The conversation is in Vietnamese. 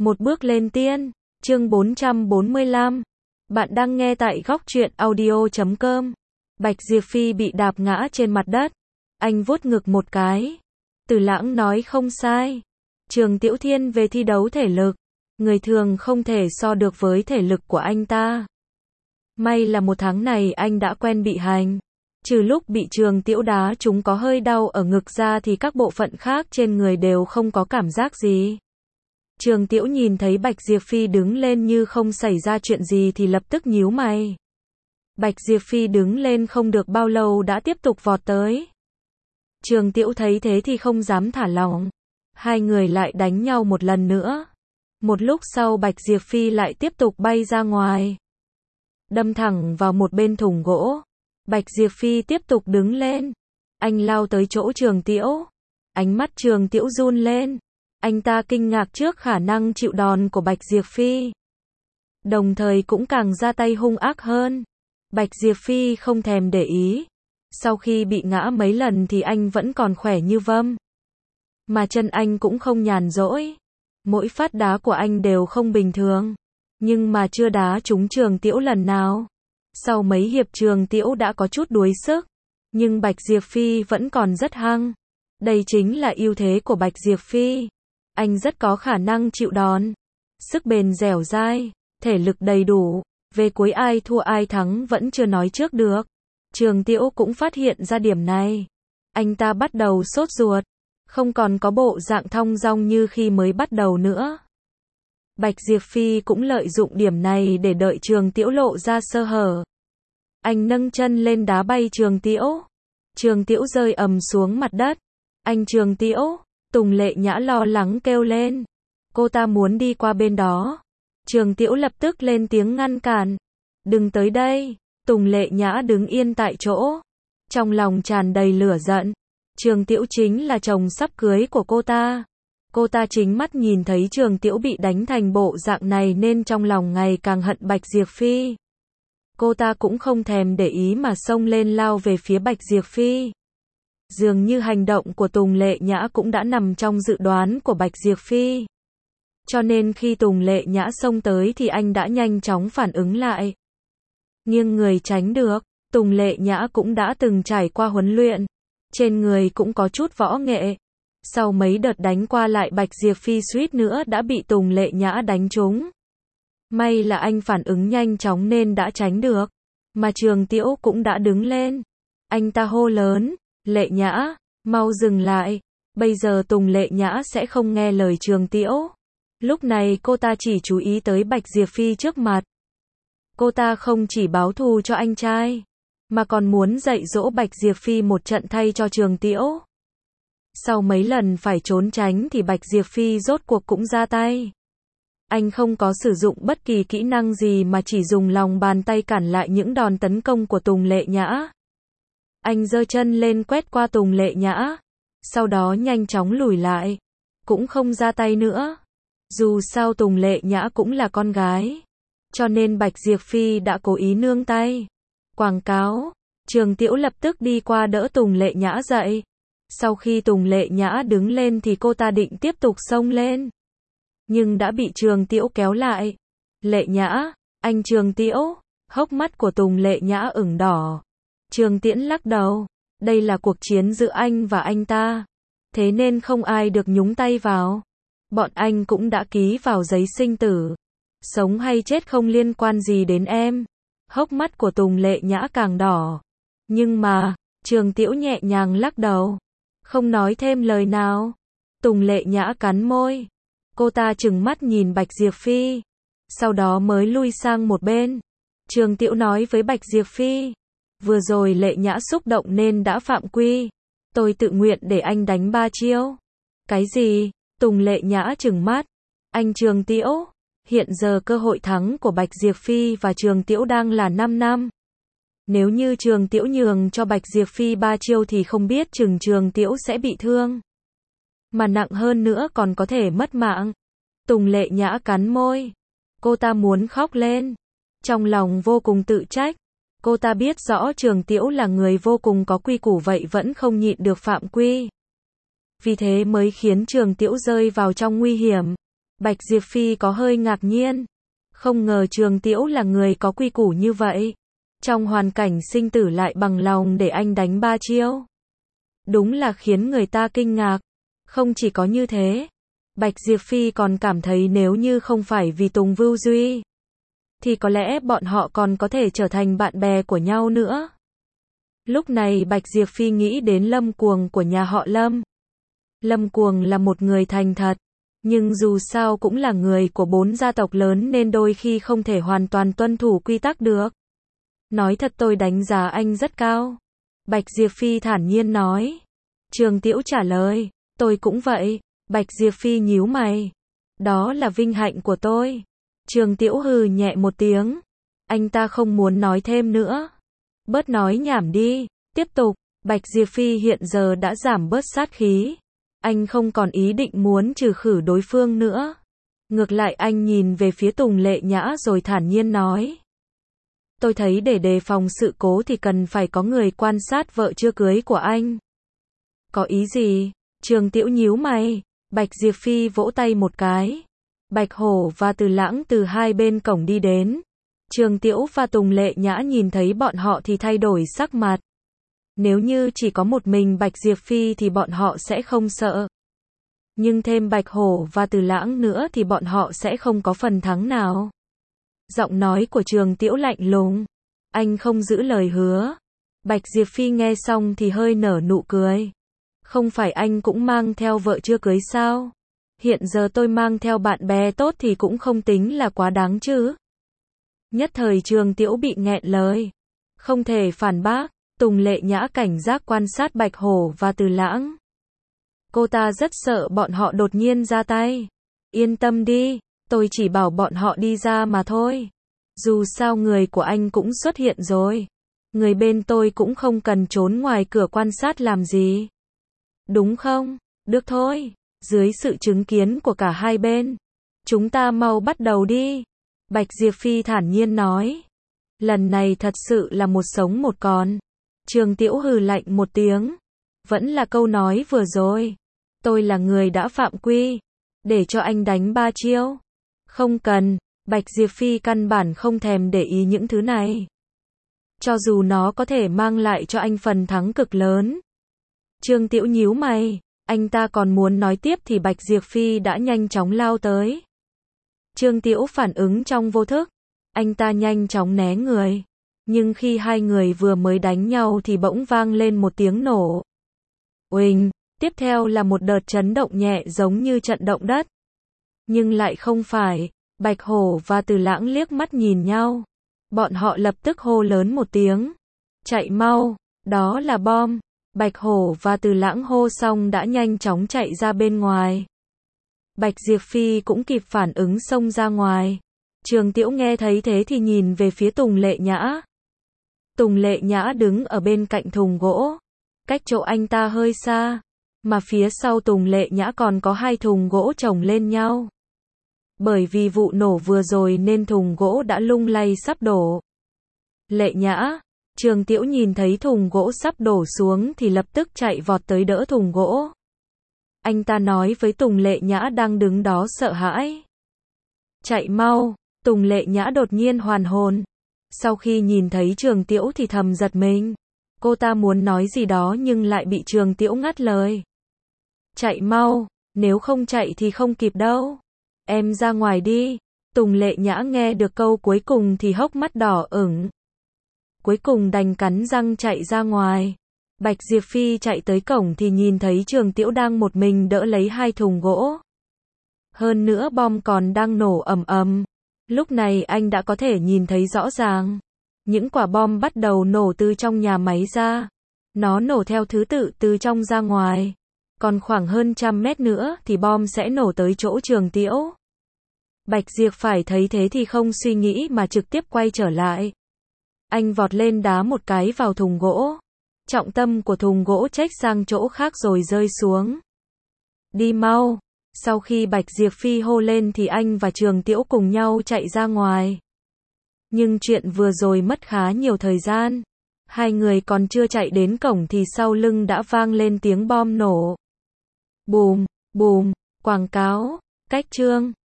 Một bước lên tiên, chương 445. Bạn đang nghe tại góc truyện audio.com. Bạch Diệp Phi bị đạp ngã trên mặt đất. Anh vuốt ngực một cái. Từ Lãng nói không sai. Trường Tiểu Thiên về thi đấu thể lực. Người thường không thể so được với thể lực của anh ta. May là một tháng này anh đã quen bị hành. Trừ lúc bị Trường Tiểu đá chúng có hơi đau ở ngực ra thì các bộ phận khác trên người đều không có cảm giác gì. Trường Tiểu nhìn thấy Bạch Diệp Phi đứng lên như không xảy ra chuyện gì thì lập tức nhíu mày. Bạch Diệp Phi đứng lên không được bao lâu đã tiếp tục vọt tới. Trường Tiểu thấy thế thì không dám thả lỏng. Hai người lại đánh nhau một lần nữa. Một lúc sau Bạch Diệp Phi lại tiếp tục bay ra ngoài. Đâm thẳng vào một bên thùng gỗ. Bạch Diệp Phi tiếp tục đứng lên. Anh lao tới chỗ Trường Tiểu. Ánh mắt Trường Tiểu run lên. Anh ta kinh ngạc trước khả năng chịu đòn của Bạch Diệp Phi. Đồng thời cũng càng ra tay hung ác hơn. Bạch Diệp Phi không thèm để ý. Sau khi bị ngã mấy lần thì anh vẫn còn khỏe như vâm. Mà chân anh cũng không nhàn rỗi. Mỗi phát đá của anh đều không bình thường. Nhưng mà chưa đá trúng Trường Tiểu lần nào. Sau mấy hiệp Trường Tiểu đã có chút đuối sức. Nhưng Bạch Diệp Phi vẫn còn rất hăng. Đây chính là ưu thế của Bạch Diệp Phi. Anh rất có khả năng chịu đòn. Sức bền dẻo dai, thể lực đầy đủ. Về cuối ai thua ai thắng vẫn chưa nói trước được. Trường Tiểu cũng phát hiện ra điểm này. Anh ta bắt đầu sốt ruột. Không còn có bộ dạng thong dong như khi mới bắt đầu nữa. Bạch Diệp Phi cũng lợi dụng điểm này để đợi Trường Tiểu lộ ra sơ hở. Anh nâng chân lên đá bay Trường Tiểu. Trường Tiểu rơi ầm xuống mặt đất. Anh Trường Tiểu, Tùng Lệ Nhã lo lắng kêu lên. Cô ta muốn đi qua bên đó. Trường Tiểu lập tức lên tiếng ngăn cản. Đừng tới đây. Tùng Lệ Nhã đứng yên tại chỗ. Trong lòng tràn đầy lửa giận. Trường Tiểu chính là chồng sắp cưới của cô ta. Cô ta chính mắt nhìn thấy Trường Tiểu bị đánh thành bộ dạng này nên trong lòng ngày càng hận Bạch Diệp Phi. Cô ta cũng không thèm để ý mà xông lên lao về phía Bạch Diệp Phi. Dường như hành động của Tùng Lệ Nhã cũng đã nằm trong dự đoán của Bạch Diệp Phi. Cho nên khi Tùng Lệ Nhã xông tới thì anh đã nhanh chóng phản ứng lại. Nghiêng người tránh được, Tùng Lệ Nhã cũng đã từng trải qua huấn luyện. Trên người cũng có chút võ nghệ. Sau mấy đợt đánh qua lại Bạch Diệp Phi suýt nữa đã bị Tùng Lệ Nhã đánh trúng. May là anh phản ứng nhanh chóng nên đã tránh được. Mà Trường Tiểu cũng đã đứng lên. Anh ta hô lớn. Lệ Nhã, mau dừng lại. Bây giờ Tùng Lệ Nhã sẽ không nghe lời Trường Tiểu. Lúc này cô ta chỉ chú ý tới Bạch Diệp Phi trước mặt. Cô ta không chỉ báo thù cho anh trai, mà còn muốn dạy dỗ Bạch Diệp Phi một trận thay cho Trường Tiểu. Sau mấy lần phải trốn tránh thì Bạch Diệp Phi rốt cuộc cũng ra tay. Anh không có sử dụng bất kỳ kỹ năng gì mà chỉ dùng lòng bàn tay cản lại những đòn tấn công của Tùng Lệ Nhã. Anh giơ chân lên quét qua Tùng Lệ Nhã, sau đó nhanh chóng lùi lại, cũng không ra tay nữa. Dù sao Tùng Lệ Nhã cũng là con gái, cho nên Bạch Diệp Phi đã cố ý nương tay. Quảng cáo, Trường Tiểu lập tức đi qua đỡ Tùng Lệ Nhã dậy. Sau khi Tùng Lệ Nhã đứng lên thì cô ta định tiếp tục xông lên. Nhưng đã bị Trường Tiểu kéo lại. Lệ Nhã, anh Trường Tiểu, hốc mắt của Tùng Lệ Nhã ửng đỏ. Trường Tiễn lắc đầu, đây là cuộc chiến giữa anh và anh ta. Thế nên không ai được nhúng tay vào. Bọn anh cũng đã ký vào giấy sinh tử. Sống hay chết không liên quan gì đến em. Hốc mắt của Tùng Lệ Nhã càng đỏ. Nhưng mà, Trường Tiểu nhẹ nhàng lắc đầu. Không nói thêm lời nào. Tùng Lệ Nhã cắn môi. Cô ta trừng mắt nhìn Bạch Diệp Phi. Sau đó mới lui sang một bên. Trường Tiểu nói với Bạch Diệp Phi. Vừa rồi Lệ Nhã xúc động nên đã phạm quy. Tôi tự nguyện để anh đánh 3 chiêu. Cái gì? Tùng Lệ Nhã trừng mắt. Anh Trường Tiểu. Hiện giờ cơ hội thắng của Bạch Diệp Phi và Trường Tiểu đang là 5 năm. Nếu như Trường Tiểu nhường cho Bạch Diệp Phi 3 chiêu thì không biết chừng Trường Tiểu sẽ bị thương. Mà nặng hơn nữa còn có thể mất mạng. Tùng Lệ Nhã cắn môi. Cô ta muốn khóc lên. Trong lòng vô cùng tự trách. Cô ta biết rõ Trường Tiểu là người vô cùng có quy củ vậy vẫn không nhịn được phạm quy. Vì thế mới khiến Trường Tiểu rơi vào trong nguy hiểm. Bạch Diệp Phi có hơi ngạc nhiên. Không ngờ Trường Tiễu là người có quy củ như vậy. Trong hoàn cảnh sinh tử lại bằng lòng để anh đánh 3 chiêu. Đúng là khiến người ta kinh ngạc. Không chỉ có như thế, Bạch Diệp Phi còn cảm thấy nếu như không phải vì Tùng Vưu Duy, thì có lẽ bọn họ còn có thể trở thành bạn bè của nhau nữa. Lúc này Bạch Diệp Phi nghĩ đến Lâm Cuồng của nhà họ Lâm. Lâm Cuồng là một người thành thật, nhưng dù sao cũng là người của 4 gia tộc lớn nên đôi khi không thể hoàn toàn tuân thủ quy tắc được. Nói thật tôi đánh giá anh rất cao. Bạch Diệp Phi thản nhiên nói. Trường Tiễu trả lời, tôi cũng vậy. Bạch Diệp Phi nhíu mày. Đó là vinh hạnh của tôi. Trường Tiễu hừ nhẹ một tiếng. Anh ta không muốn nói thêm nữa. Bớt nói nhảm đi. Tiếp tục, Bạch Diệp Phi hiện giờ đã giảm bớt sát khí. Anh không còn ý định muốn trừ khử đối phương nữa. Ngược lại anh nhìn về phía Tùng Lệ Nhã rồi thản nhiên nói. Tôi thấy để đề phòng sự cố thì cần phải có người quan sát vợ chưa cưới của anh. Có ý gì? Trường Tiễu nhíu mày. Bạch Diệp Phi vỗ tay một cái. Bạch Hổ và Từ Lãng từ hai bên cổng đi đến. Trường Tiễu và Tùng Lệ Nhã nhìn thấy bọn họ thì thay đổi sắc mặt. Nếu như chỉ có một mình Bạch Diệp Phi thì bọn họ sẽ không sợ. Nhưng thêm Bạch Hổ và Từ Lãng nữa thì bọn họ sẽ không có phần thắng nào. Giọng nói của Trường Tiễu lạnh lùng. Anh không giữ lời hứa. Bạch Diệp Phi nghe xong thì hơi nở nụ cười. Không phải anh cũng mang theo vợ chưa cưới sao? Hiện giờ tôi mang theo bạn bè tốt thì cũng không tính là quá đáng chứ. Nhất thời Trường Tiễu bị nghẹn lời. Không thể phản bác. Tùng Lệ Nhã cảnh giác quan sát Bạch Hổ và Từ Lãng. Cô ta rất sợ bọn họ đột nhiên ra tay. Yên tâm đi, tôi chỉ bảo bọn họ đi ra mà thôi. Dù sao người của anh cũng xuất hiện rồi. Người bên tôi cũng không cần trốn ngoài cửa quan sát làm gì. Đúng không? Được thôi. Dưới sự chứng kiến của cả hai bên, chúng ta mau bắt đầu đi. Bạch Diệp Phi thản nhiên nói. Lần này thật sự là một sống một còn. Trường Tiễu hừ lạnh một tiếng. Vẫn là câu nói vừa rồi. Tôi là người đã phạm quy. Để cho anh đánh 3 chiêu. Không cần. Bạch Diệp Phi căn bản không thèm để ý những thứ này. Cho dù nó có thể mang lại cho anh phần thắng cực lớn. Trường Tiễu nhíu mày. Anh ta còn muốn nói tiếp thì Bạch Diệp Phi đã nhanh chóng lao tới. Trường Tiễu phản ứng trong vô thức. Anh ta nhanh chóng né người. Nhưng khi hai người vừa mới đánh nhau thì bỗng vang lên một tiếng nổ. Uỳnh, tiếp theo là một đợt chấn động nhẹ giống như trận động đất. Nhưng lại không phải. Bạch Hổ và Từ Lãng liếc mắt nhìn nhau. Bọn họ lập tức hô lớn một tiếng. Chạy mau, đó là bom. Bạch Hổ và Từ Lãng hô xong đã nhanh chóng chạy ra bên ngoài. Bạch Diệp Phi cũng kịp phản ứng xông ra ngoài. Trường Tiễu nghe thấy thế thì nhìn về phía Tùng Lệ Nhã. Tùng Lệ Nhã đứng ở bên cạnh thùng gỗ. Cách chỗ anh ta hơi xa. Mà phía sau Tùng Lệ Nhã còn có 2 thùng gỗ chồng lên nhau. Bởi vì vụ nổ vừa rồi nên thùng gỗ đã lung lay sắp đổ. Lệ Nhã. Trường Tiễu nhìn thấy thùng gỗ sắp đổ xuống thì lập tức chạy vọt tới đỡ thùng gỗ. Anh ta nói với Tùng Lệ Nhã đang đứng đó sợ hãi. Chạy mau. Tùng Lệ Nhã đột nhiên hoàn hồn. Sau khi nhìn thấy Trường Tiễu thì thầm giật mình. Cô ta muốn nói gì đó nhưng lại bị Trường Tiễu ngắt lời. Chạy mau, nếu không chạy thì không kịp đâu. Em ra ngoài đi. Tùng Lệ Nhã nghe được câu cuối cùng thì hốc mắt đỏ ửng. Cuối cùng đành cắn răng chạy ra ngoài. Bạch Diệp Phi chạy tới cổng thì nhìn thấy Trường Tiễu đang một mình đỡ lấy 2 thùng gỗ. Hơn nữa bom còn đang nổ ầm ầm. Lúc này anh đã có thể nhìn thấy rõ ràng. Những quả bom bắt đầu nổ từ trong nhà máy ra. Nó nổ theo thứ tự từ trong ra ngoài. Còn khoảng hơn 100 mét nữa thì bom sẽ nổ tới chỗ Trường Tiễu. Bạch Diệp phải thấy thế thì không suy nghĩ mà trực tiếp quay trở lại. Anh vọt lên đá một cái vào thùng gỗ. Trọng tâm của thùng gỗ chếch sang chỗ khác rồi rơi xuống. Đi mau. Sau khi Bạch Diệp Phi hô lên thì anh và Trường Tiễu cùng nhau chạy ra ngoài. Nhưng chuyện vừa rồi mất khá nhiều thời gian. Hai người còn chưa chạy đến cổng thì sau lưng đã vang lên tiếng bom nổ. Bùm, bùm, quảng cáo, cách chương.